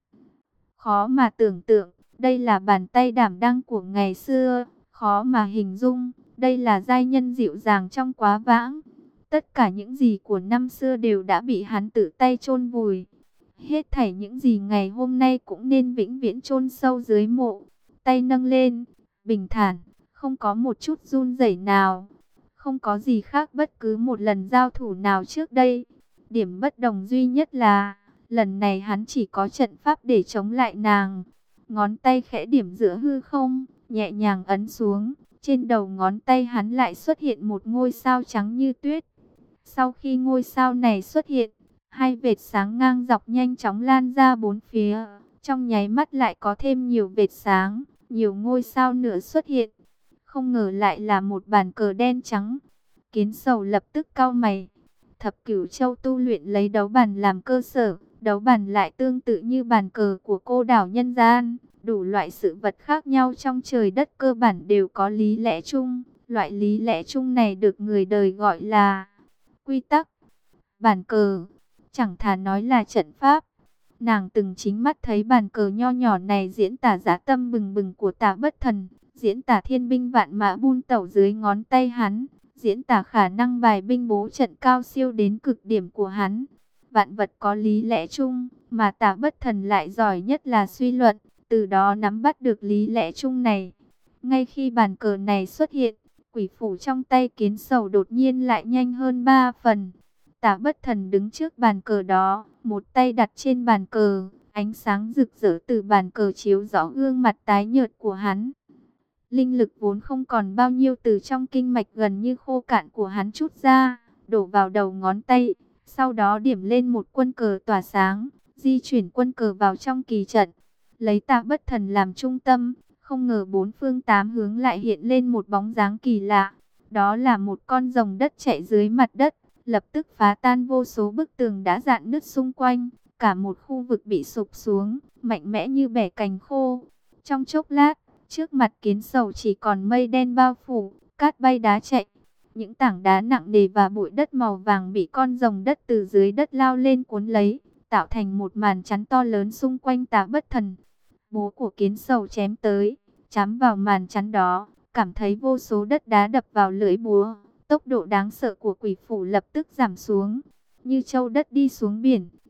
Khó mà tưởng tượng, đây là bàn tay đảm đang của ngày xưa, khó mà hình dung, đây là giai nhân dịu dàng trong quá vãng. Tất cả những gì của năm xưa đều đã bị hắn tự tay chôn vùi. Hết thảy những gì ngày hôm nay cũng nên vĩnh viễn chôn sâu dưới mộ. Tay nâng lên, bình thản, không có một chút run rẩy nào. Không có gì khác bất cứ một lần giao thủ nào trước đây. Điểm bất đồng duy nhất là, lần này hắn chỉ có trận pháp để chống lại nàng. Ngón tay khẽ điểm giữa hư không, nhẹ nhàng ấn xuống. Trên đầu ngón tay hắn lại xuất hiện một ngôi sao trắng như tuyết. Sau khi ngôi sao này xuất hiện, hai vệt sáng ngang dọc nhanh chóng lan ra bốn phía. Trong nháy mắt lại có thêm nhiều vệt sáng, nhiều ngôi sao nữa xuất hiện. Không ngờ lại là một bàn cờ đen trắng. Kiến Sầu lập tức cau mày. Thập Cửu Châu tu luyện lấy đấu bàn làm cơ sở. Đấu bàn lại tương tự như bàn cờ của cô đảo nhân gian. Đủ loại sự vật khác nhau trong trời đất cơ bản đều có lý lẽ chung. Loại lý lẽ chung này được người đời gọi là quy tắc. Bàn cờ, chẳng thà nói là trận pháp. Nàng từng chính mắt thấy bàn cờ nho nhỏ này diễn tả dã tâm bừng bừng của Tạ Bất Thần, diễn tả thiên binh vạn mã buôn tẩu dưới ngón tay hắn, diễn tả khả năng bài binh bố trận cao siêu đến cực điểm của hắn. Vạn vật có lý lẽ chung, mà Tạ Bất Thần lại giỏi nhất là suy luận, từ đó nắm bắt được lý lẽ chung này. Ngay khi bàn cờ này xuất hiện, quỷ phủ trong tay Kiến Sầu đột nhiên lại nhanh hơn 3 phần. Tạ Bất Thần đứng trước bàn cờ đó, một tay đặt trên bàn cờ, ánh sáng rực rỡ từ bàn cờ chiếu rõ gương mặt tái nhợt của hắn. Linh lực vốn không còn bao nhiêu từ trong kinh mạch gần như khô cạn của hắn trút ra, đổ vào đầu ngón tay, sau đó điểm lên một quân cờ tỏa sáng, di chuyển quân cờ vào trong kỳ trận. Lấy Tạ Bất Thần làm trung tâm, không ngờ bốn phương tám hướng lại hiện lên một bóng dáng kỳ lạ. Đó là một con rồng đất chạy dưới mặt đất, lập tức phá tan vô số bức tường đã rạn nứt xung quanh. Cả một khu vực bị sụp xuống, mạnh mẽ như bẻ cành khô. Trong chốc lát, trước mặt Kiến Sầu chỉ còn mây đen bao phủ, cát bay đá chạy. Những tảng đá nặng nề và bụi đất màu vàng bị con rồng đất từ dưới đất lao lên cuốn lấy, tạo thành một màn chắn to lớn xung quanh Tạ Bất Thần. Bố của Kiến Sầu chém tới, chám vào màn chắn đó, cảm thấy vô số đất đá đập vào lưỡi búa. Tốc độ đáng sợ của quỷ phủ lập tức giảm xuống, như châu đất đi xuống biển,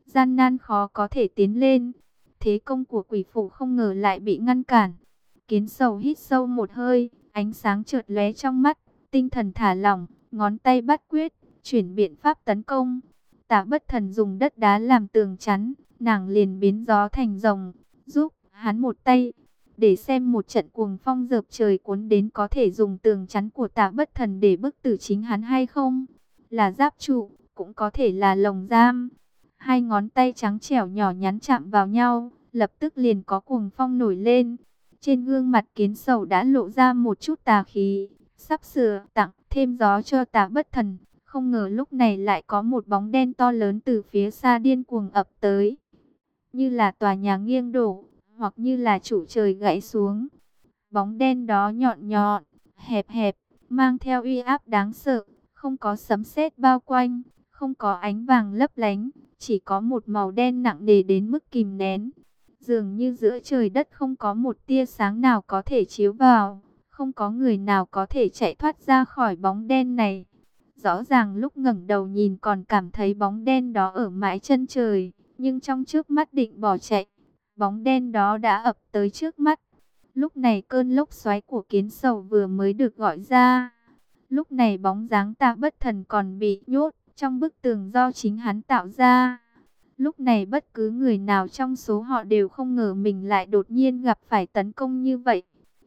gian nan khó có thể tiến lên. Thế công của quỷ phủ không ngờ lại bị ngăn cản. Kiến Sầu hít sâu một hơi, ánh sáng chợt lóe trong mắt, tinh thần thả lỏng, ngón tay bắt quyết, chuyển biện pháp tấn công. Tả Bất Thần dùng đất đá làm tường chắn, nàng liền biến gió thành rồng, giúp hắn một tay. Để xem một trận cuồng phong dợp trời cuốn đến có thể dùng tường chắn của Tả Bất Thần để bức tử chính hắn hay không? Là giáp trụ, cũng có thể là lồng giam. Hai ngón tay trắng trẻo nhỏ nhắn chạm vào nhau, lập tức liền có cuồng phong nổi lên. Trên gương mặt Kiến Sầu đã lộ ra một chút tà khí, sắp sửa tặng thêm gió cho Tả Bất Thần. Không ngờ lúc này lại có một bóng đen to lớn từ phía xa điên cuồng ập tới. Như là tòa nhà nghiêng đổ, hoặc như là trụ trời gãy xuống. Bóng đen đó nhọn nhọn, hẹp hẹp, mang theo uy áp đáng sợ, không có sấm sét bao quanh, không có ánh vàng lấp lánh, chỉ có một màu đen nặng nề đến mức kìm nén. Dường như giữa trời đất không có một tia sáng nào có thể chiếu vào, không có người nào có thể chạy thoát ra khỏi bóng đen này. Rõ ràng lúc ngẩng đầu nhìn còn cảm thấy bóng đen đó ở mãi chân trời, nhưng trong trước mắt định bỏ chạy, bóng đen đó đã ập tới trước mắt. Lúc này cơn lốc xoáy của Kiến Sầu vừa mới được gọi ra. Lúc này bóng dáng Tả Bất Thần còn bị nhốt trong bức tường do chính hắn tạo ra. Lúc này bất cứ người nào trong số họ đều không ngờ mình lại đột nhiên gặp phải tấn công như vậy.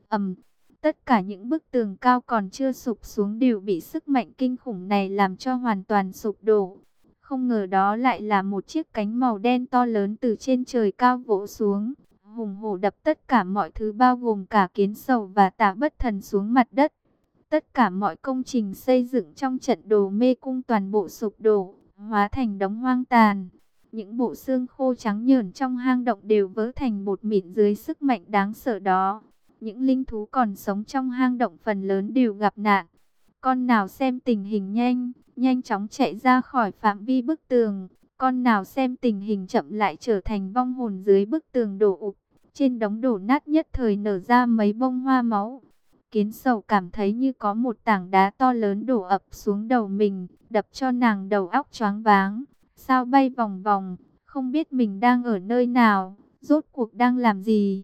Tất cả những bức tường cao còn chưa sụp xuống đều bị sức mạnh kinh khủng này làm cho hoàn toàn sụp đổ. Không ngờ đó lại là một chiếc cánh màu đen to lớn từ trên trời cao vỗ xuống, hùng hổ đập tất cả mọi thứ bao gồm cả Kiến Sầu và Tả Bất Thần xuống mặt đất. Tất cả mọi công trình xây dựng trong trận Đồ Mê Cung toàn bộ sụp đổ, hóa thành đống hoang tàn. Những bộ xương khô trắng nhờn trong hang động đều vỡ thành bột mịn dưới sức mạnh đáng sợ đó. Những linh thú còn sống trong hang động phần lớn đều gặp nạn. Con nào xem tình hình nhanh chóng chạy ra khỏi phạm vi bức tường. Con nào xem tình hình chậm lại trở thành vong hồn dưới bức tường đổ ụp. Trên đống đổ nát nhất thời nở ra mấy bông hoa máu. Kiến Sầu cảm thấy như có một tảng đá to lớn đổ ập xuống đầu mình, đập cho nàng đầu óc choáng váng. Sao bay vòng vòng, không biết mình đang ở nơi nào, rốt cuộc đang làm gì.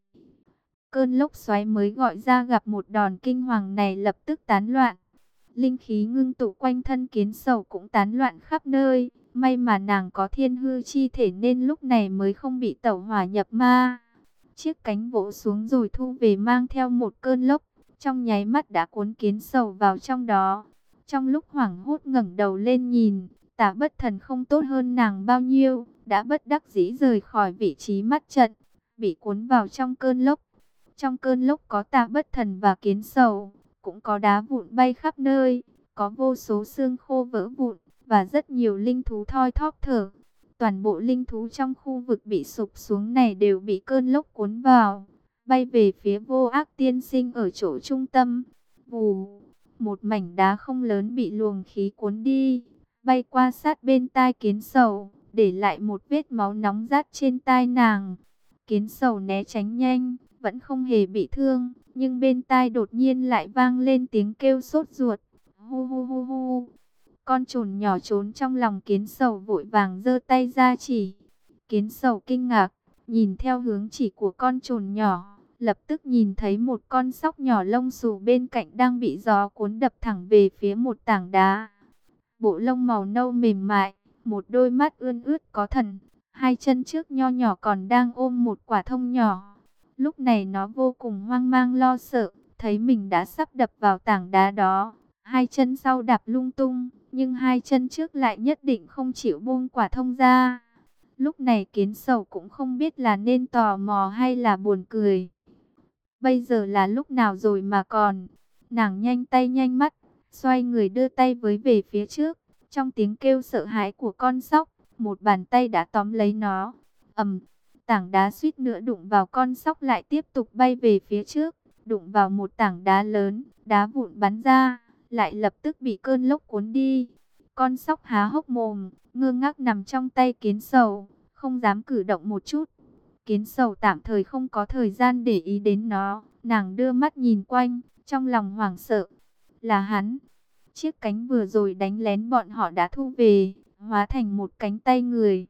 Cơn lốc xoáy mới gọi ra gặp một đòn kinh hoàng này lập tức tán loạn. Linh khí ngưng tụ quanh thân Kiến Sầu cũng tán loạn khắp nơi. May mà nàng có thiên hư chi thể nên lúc này mới không bị tẩu hỏa nhập ma. Chiếc cánh vỗ xuống rồi thu về mang theo một cơn lốc, trong nháy mắt đã cuốn Kiến Sầu vào trong đó. Trong lúc hoảng hốt ngẩng đầu lên nhìn, Tả Bất Thần không tốt hơn nàng bao nhiêu, đã bất đắc dĩ rời khỏi vị trí mắt trận, bị cuốn vào trong cơn lốc. Trong cơn lốc có Tả Bất Thần và Kiến Sầu, cũng có đá vụn bay khắp nơi, có vô số xương khô vỡ vụn, và rất nhiều linh thú thoi thóp thở. Toàn bộ linh thú trong khu vực bị sụp xuống này đều bị cơn lốc cuốn vào, bay về phía Vô Ác Tiên Sinh ở chỗ trung tâm. Vù, một mảnh đá không lớn bị luồng khí cuốn đi, bay qua sát bên tai Kiến Sầu, để lại một vết máu nóng rát trên tai nàng. Kiến Sầu né tránh nhanh, vẫn không hề bị thương, nhưng bên tai đột nhiên lại vang lên tiếng kêu sốt ruột. Hu hu hu hu. Con trồn nhỏ trốn trong lòng Kiến Sầu vội vàng giơ tay ra chỉ. Kiến Sầu kinh ngạc, nhìn theo hướng chỉ của con trồn nhỏ, lập tức nhìn thấy một con sóc nhỏ lông xù bên cạnh đang bị gió cuốn đập thẳng về phía một tảng đá. Bộ lông màu nâu mềm mại, một đôi mắt ươn ướt có thần, hai chân trước nho nhỏ còn đang ôm một quả thông nhỏ. Lúc này nó vô cùng hoang mang lo sợ, thấy mình đã sắp đập vào tảng đá đó. Hai chân sau đạp lung tung, nhưng hai chân trước lại nhất định không chịu buông quả thông ra. Lúc này Kiến Sầu cũng không biết là nên tò mò hay là buồn cười. Bây giờ là lúc nào rồi mà còn. Nàng nhanh tay nhanh mắt, xoay người đưa tay với về phía trước. Trong tiếng kêu sợ hãi của con sóc, một bàn tay đã tóm lấy nó. Tảng đá suýt nữa đụng vào con sóc lại tiếp tục bay về phía trước. Đụng vào một tảng đá lớn, đá vụn bắn ra, lại lập tức bị cơn lốc cuốn đi. Con sóc há hốc mồm, ngơ ngác nằm trong tay Kiến Sầu, không dám cử động một chút. Kiến Sầu tạm thời không có thời gian để ý đến nó, nàng đưa mắt nhìn quanh, trong lòng hoảng sợ. Là hắn, chiếc cánh vừa rồi đánh lén bọn họ đã thu về, hóa thành một cánh tay người.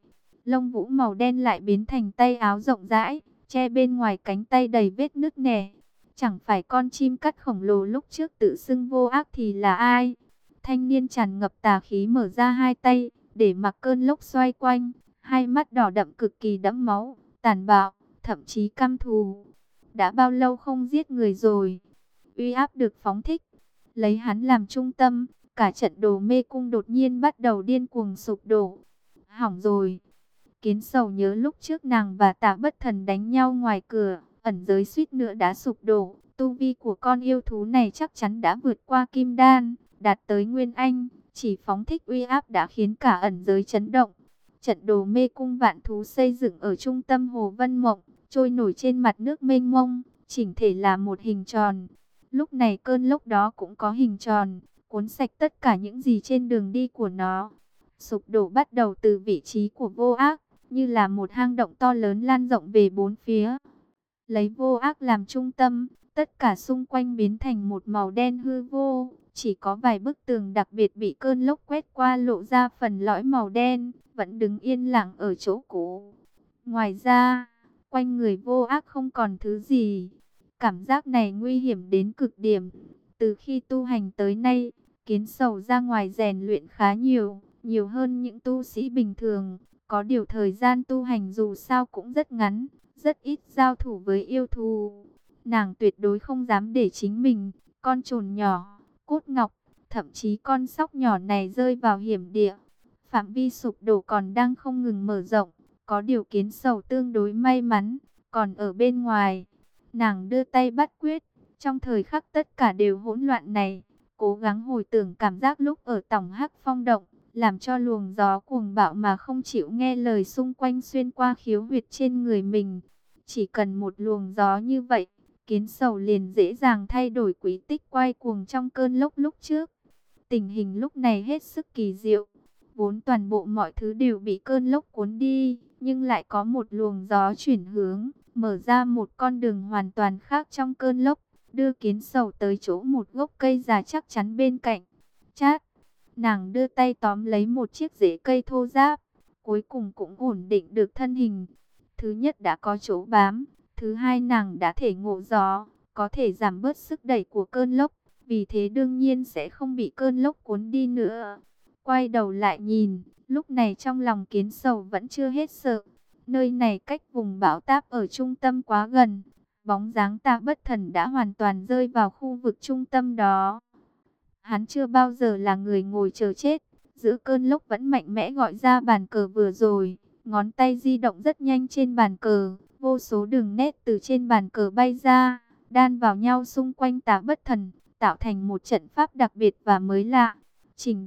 Lông vũ màu đen lại biến thành tay áo rộng rãi, che bên ngoài cánh tay đầy vết nứt nẻ. Chẳng phải con chim cắt khổng lồ lúc trước tự xưng vô ác thì là ai? Thanh niên tràn ngập tà khí mở ra hai tay, để mặc cơn lốc xoay quanh, hai mắt đỏ đậm cực kỳ đẫm máu, tàn bạo, thậm chí căm thù. Đã bao lâu không giết người rồi? Uy áp được phóng thích, lấy hắn làm trung tâm, cả trận đồ mê cung đột nhiên bắt đầu điên cuồng sụp đổ. Hỏng rồi. Kiến Sầu nhớ lúc trước nàng và Tạ Bất Thần đánh nhau ngoài cửa, ẩn giới suýt nữa đã sụp đổ. Tu vi của con yêu thú này chắc chắn đã vượt qua Kim Đan, đạt tới Nguyên Anh. Chỉ phóng thích uy áp đã khiến cả ẩn giới chấn động. Trận đồ mê cung vạn thú xây dựng ở trung tâm Hồ Vân Mộng, trôi nổi trên mặt nước mênh mông, chỉnh thể là một hình tròn. Lúc này cơn lốc đó cũng có hình tròn, cuốn sạch tất cả những gì trên đường đi của nó. Sụp đổ bắt đầu từ vị trí của vô ác, như là một hang động to lớn lan rộng về bốn phía. Lấy vô ác làm trung tâm, tất cả xung quanh biến thành một màu đen hư vô. Chỉ có vài bức tường đặc biệt bị cơn lốc quét qua lộ ra phần lõi màu đen, vẫn đứng yên lặng ở chỗ cũ. Ngoài ra, quanh người vô ác không còn thứ gì. Cảm giác này nguy hiểm đến cực điểm. Từ khi tu hành tới nay, Kiến Sầu ra ngoài rèn luyện khá nhiều, nhiều hơn những tu sĩ bình thường. Có điều thời gian tu hành dù sao cũng rất ngắn, rất ít giao thủ với yêu thú. Nàng tuyệt đối không dám để chính mình, con trồn nhỏ, cốt ngọc, thậm chí con sóc nhỏ này rơi vào hiểm địa. Phạm vi sụp đổ còn đang không ngừng mở rộng, có điều Kiến Sầu tương đối may mắn, còn ở bên ngoài. Nàng đưa tay bắt quyết, trong thời khắc tất cả đều hỗn loạn này, cố gắng hồi tưởng cảm giác lúc ở Tổng Hắc Phong Động, làm cho luồng gió cuồng bạo mà không chịu nghe lời xung quanh xuyên qua khiếu huyệt trên người mình. Chỉ cần một luồng gió như vậy, Kiến Sầu liền dễ dàng thay đổi quỹ tích quay cuồng trong cơn lốc lúc trước. Tình hình lúc này hết sức kỳ diệu, vốn toàn bộ mọi thứ đều bị cơn lốc cuốn đi, nhưng lại có một luồng gió chuyển hướng, mở ra một con đường hoàn toàn khác trong cơn lốc, đưa Kiến Sầu tới chỗ một gốc cây già chắc chắn bên cạnh. Chát! Nàng đưa tay tóm lấy một chiếc rễ cây thô ráp, cuối cùng cũng ổn định được thân hình. Thứ nhất đã có chỗ bám, thứ hai nàng đã thể ngộ gió, có thể giảm bớt sức đẩy của cơn lốc, vì thế đương nhiên sẽ không bị cơn lốc cuốn đi nữa. Quay đầu lại nhìn, lúc này trong lòng Kiến Sầu vẫn chưa hết sợ. Nơi này cách vùng bão táp ở trung tâm quá gần, bóng dáng Tạ Bất Thần đã hoàn toàn rơi vào khu vực trung tâm đó. Hắn chưa bao giờ là người ngồi chờ chết, giữa cơn lốc vẫn mạnh mẽ gọi ra bàn cờ vừa rồi. Ngón tay di động rất nhanh trên bàn cờ, vô số đường nét từ trên bàn cờ bay ra, đan vào nhau xung quanh Tạ Bất Thần, tạo thành một trận pháp đặc biệt và mới lạ. Trình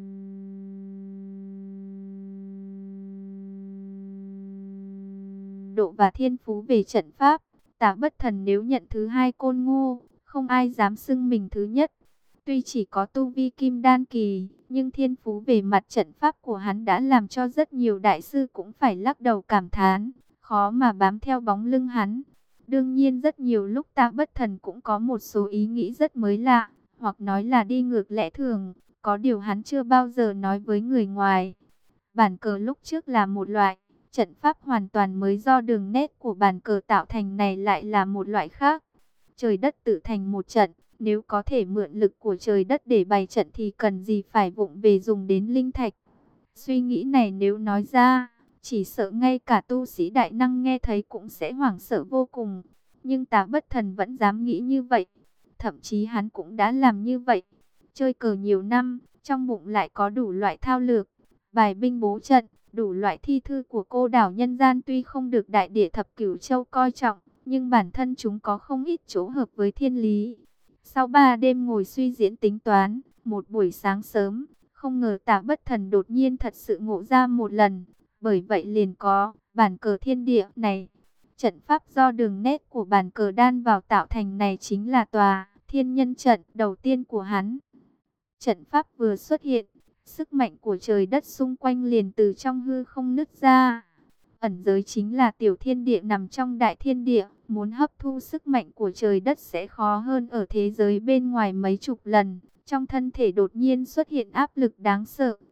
độ và thiên phú về trận pháp, Tạ Bất Thần nếu nhận thứ hai Côn Ngô, không ai dám xưng mình thứ nhất. Tuy chỉ có tu vi Kim Đan kỳ, nhưng thiên phú về mặt trận pháp của hắn đã làm cho rất nhiều đại sư cũng phải lắc đầu cảm thán, khó mà bám theo bóng lưng hắn. Đương nhiên rất nhiều lúc Tạ Bất Thần cũng có một số ý nghĩ rất mới lạ, hoặc nói là đi ngược lẽ thường, có điều hắn chưa bao giờ nói với người ngoài. Bàn cờ lúc trước là một loại, trận pháp hoàn toàn mới do đường nét của bàn cờ tạo thành này lại là một loại khác. Trời đất tự thành một trận. Nếu có thể mượn lực của trời đất để bày trận thì cần gì phải vụng về dùng đến linh thạch. Suy nghĩ này nếu nói ra, chỉ sợ ngay cả tu sĩ đại năng nghe thấy cũng sẽ hoảng sợ vô cùng. Nhưng Tạ Bất Thần vẫn dám nghĩ như vậy. Thậm chí hắn cũng đã làm như vậy. Chơi cờ nhiều năm, trong bụng lại có đủ loại thao lược, bài binh bố trận, đủ loại thi thư của cô đảo nhân gian tuy không được Đại Địa Thập Cửu Châu coi trọng, nhưng bản thân chúng có không ít chỗ hợp với thiên lý. Sau 3 đêm ngồi suy diễn tính toán, một buổi sáng sớm, không ngờ Tạ Bất Thần đột nhiên thật sự ngộ ra một lần. Bởi vậy liền có bàn cờ thiên địa này. Trận pháp do đường nét của bàn cờ đan vào tạo thành này chính là tòa thiên nhân trận đầu tiên của hắn. Trận pháp vừa xuất hiện, sức mạnh của trời đất xung quanh liền từ trong hư không nứt ra. Ẩn giới chính là tiểu thiên địa nằm trong đại thiên địa, muốn hấp thu sức mạnh của trời đất sẽ khó hơn ở thế giới bên ngoài mấy chục lần. Trong thân thể đột nhiên xuất hiện áp lực đáng sợ,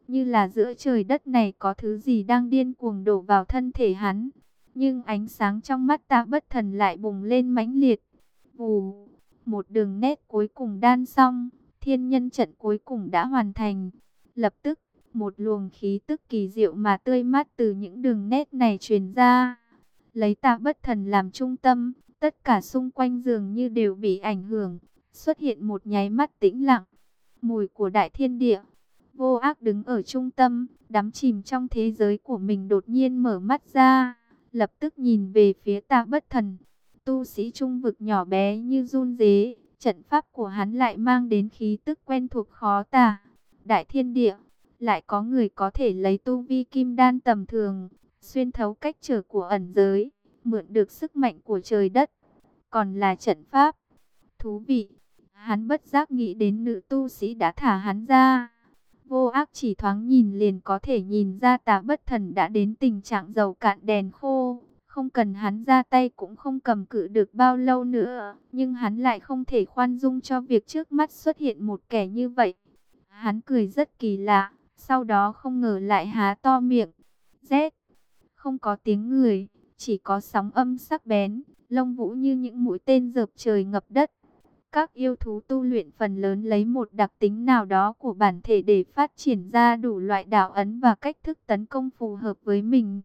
như là giữa trời đất này có thứ gì đang điên cuồng đổ vào thân thể hắn. Nhưng ánh sáng trong mắt Tạ Bất Thần lại bùng lên mãnh liệt. Vù, một đường nét cuối cùng đan xong, thiên nhân trận cuối cùng đã hoàn thành. Lập tức, một luồng khí tức kỳ diệu mà tươi mát từ những đường nét này truyền ra. Lấy Tạ Bất Thần làm trung tâm, tất cả xung quanh dường như đều bị ảnh hưởng, xuất hiện một nháy mắt tĩnh lặng. Mùi của đại thiên địa. Vô Ác đứng ở trung tâm, đắm chìm trong thế giới của mình, đột nhiên mở mắt ra, lập tức nhìn về phía Tạ Bất Thần. Tu sĩ trung vực nhỏ bé như run rế, trận pháp của hắn lại mang đến khí tức quen thuộc khó tả. Đại thiên địa, lại có người có thể lấy tu vi kim đan tầm thường, xuyên thấu cách trở của ẩn giới, mượn được sức mạnh của trời đất. Còn là trận pháp. Thú vị, hắn bất giác nghĩ đến nữ tu sĩ đã thả hắn ra. Vô Ác chỉ thoáng nhìn liền có thể nhìn ra Tạ Bất Thần đã đến tình trạng dầu cạn đèn khô. Không cần hắn ra tay cũng không cầm cự được bao lâu nữa. Nhưng hắn lại không thể khoan dung cho việc trước mắt xuất hiện một kẻ như vậy. Hắn cười rất kỳ lạ, sau đó không ngờ lại há to miệng. Rét, không có tiếng người, chỉ có sóng âm sắc bén, lông vũ như những mũi tên rợp trời ngập đất. Các yêu thú tu luyện phần lớn lấy một đặc tính nào đó của bản thể để phát triển ra đủ loại đạo ấn và cách thức tấn công phù hợp với mình.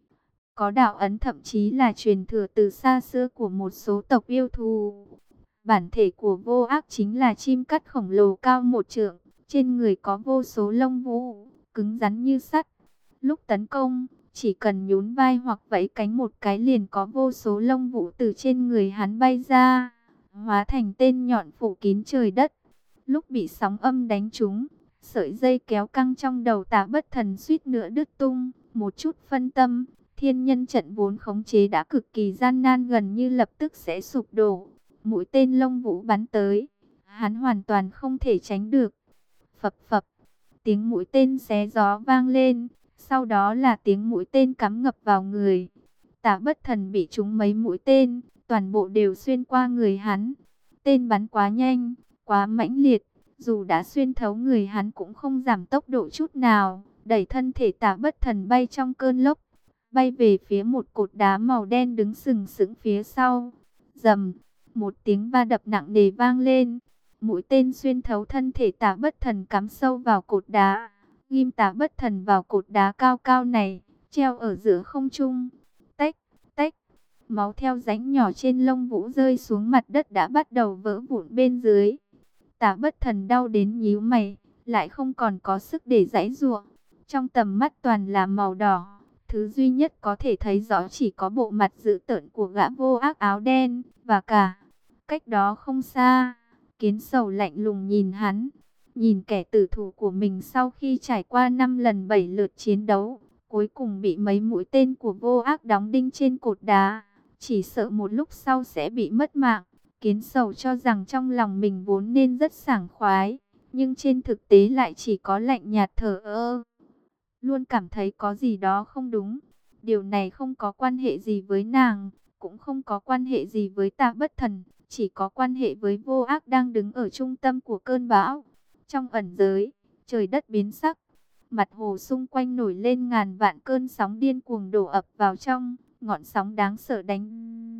Có đạo ấn thậm chí là truyền thừa từ xa xưa của một số tộc yêu thú. Bản thể của Vô Ác chính là chim cắt khổng lồ cao 1 trượng, trên người có vô số lông vũ, cứng rắn như sắt. Lúc tấn công, chỉ cần nhún vai hoặc vẫy cánh một cái liền có vô số lông vũ từ trên người hắn bay ra, hóa thành tên nhọn phủ kín trời đất. Lúc bị sóng âm đánh trúng, sợi dây kéo căng trong đầu Tạ Bất Thần suýt nữa đứt tung. Một chút phân tâm, thiên nhân trận vốn khống chế đã cực kỳ gian nan gần như lập tức sẽ sụp đổ. Mũi tên lông vũ bắn tới, hắn hoàn toàn không thể tránh được. Phập phập, tiếng mũi tên xé gió vang lên, sau đó là tiếng mũi tên cắm ngập vào người. Tạ Bất Thần bị trúng mấy mũi tên, toàn bộ đều xuyên qua người hắn. Tên bắn quá nhanh, quá mãnh liệt, dù đã xuyên thấu người hắn cũng không giảm tốc độ chút nào, đẩy thân thể Tạ Bất Thần bay trong cơn lốc, bay về phía một cột đá màu đen đứng sừng sững phía sau. Rầm, một tiếng va đập nặng nề vang lên. Mũi tên xuyên thấu thân thể Tạ Bất Thần cắm sâu vào cột đá, ghim Tạ Bất Thần vào cột đá cao cao này, treo ở giữa không trung. Tách, tách, máu theo rãnh nhỏ trên lông vũ rơi xuống mặt đất đã bắt đầu vỡ vụn bên dưới. Tạ Bất Thần đau đến nhíu mày, lại không còn có sức để giãy giụa. Trong tầm mắt toàn là màu đỏ, thứ duy nhất có thể thấy rõ chỉ có bộ mặt dữ tợn của gã Vô Ác áo đen, và cả cách đó không xa, Kiến Sầu lạnh lùng nhìn hắn, nhìn kẻ tử thủ của mình sau khi trải qua 5 lần 7 lượt chiến đấu, cuối cùng bị mấy mũi tên của Vô Ác đóng đinh trên cột đá, chỉ sợ một lúc sau sẽ bị mất mạng. Kiến Sầu cho rằng trong lòng mình vốn nên rất sảng khoái, nhưng trên thực tế lại chỉ có lạnh nhạt thờ ơ. Luôn cảm thấy có gì đó không đúng. Điều này không có quan hệ gì với nàng, cũng không có quan hệ gì với Tạ Bất Thần, chỉ có quan hệ với Vô Ác đang đứng ở trung tâm của cơn bão. Trong ẩn giới, trời đất biến sắc, mặt hồ xung quanh nổi lên ngàn vạn cơn sóng điên cuồng đổ ập vào trong, ngọn sóng đáng sợ đánh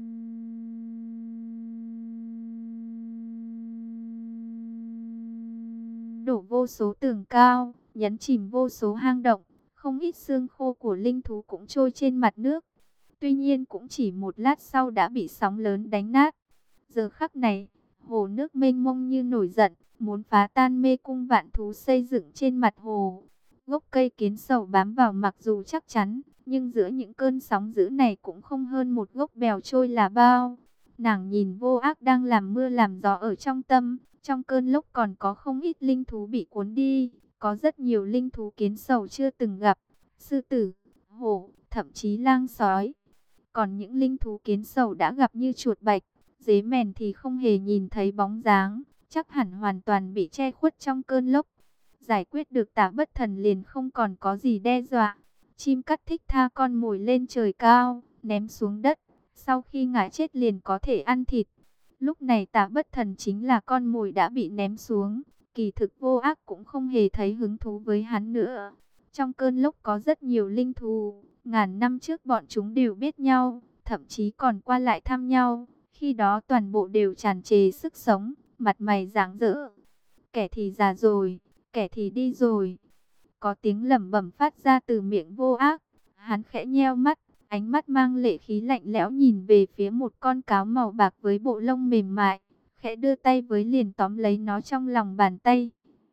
đổ vô số tường cao, nhấn chìm vô số hang động, không ít xương khô của linh thú cũng trôi trên mặt nước. Tuy nhiên cũng chỉ một lát sau đã bị sóng lớn đánh nát. Giờ khắc này, hồ nước mênh mông như nổi giận, muốn phá tan mê cung vạn thú xây dựng trên mặt hồ. Gốc cây Kiến Sầu bám vào mặc dù chắc chắn, nhưng giữa những cơn sóng dữ này cũng không hơn một gốc bèo trôi là bao. Nàng nhìn Vô Ác đang làm mưa làm gió ở trong tâm, trong cơn lốc còn có không ít linh thú bị cuốn đi, có rất nhiều linh thú Kiến Sầu chưa từng gặp, sư tử, hổ, thậm chí lang sói. Còn những linh thú Kiến Sầu đã gặp như chuột bạch, dế mèn thì không hề nhìn thấy bóng dáng, chắc hẳn hoàn toàn bị che khuất trong cơn lốc. Giải quyết được Tạ Bất Thần liền không còn có gì đe dọa. Chim cắt thích tha con mồi lên trời cao, ném xuống đất, sau khi ngã chết liền có thể ăn thịt. Lúc này Tạ Bất Thần chính là con mồi đã bị ném xuống. Kỳ thực Vô Ác cũng không hề thấy hứng thú với hắn nữa. Trong cơn lốc có rất nhiều linh thú, ngàn năm trước bọn chúng đều biết nhau, thậm chí còn qua lại thăm nhau. Khi đó toàn bộ đều tràn trề sức sống, mặt mày rạng rỡ. Kẻ thì già rồi, kẻ thì đi rồi. Có tiếng lẩm bẩm phát ra từ miệng Vô Ác. Hắn khẽ nheo mắt, ánh mắt mang lệ khí lạnh lẽo nhìn về phía một con cáo màu bạc với bộ lông mềm mại. Khẽ đưa tay với liền tóm lấy nó trong lòng bàn tay.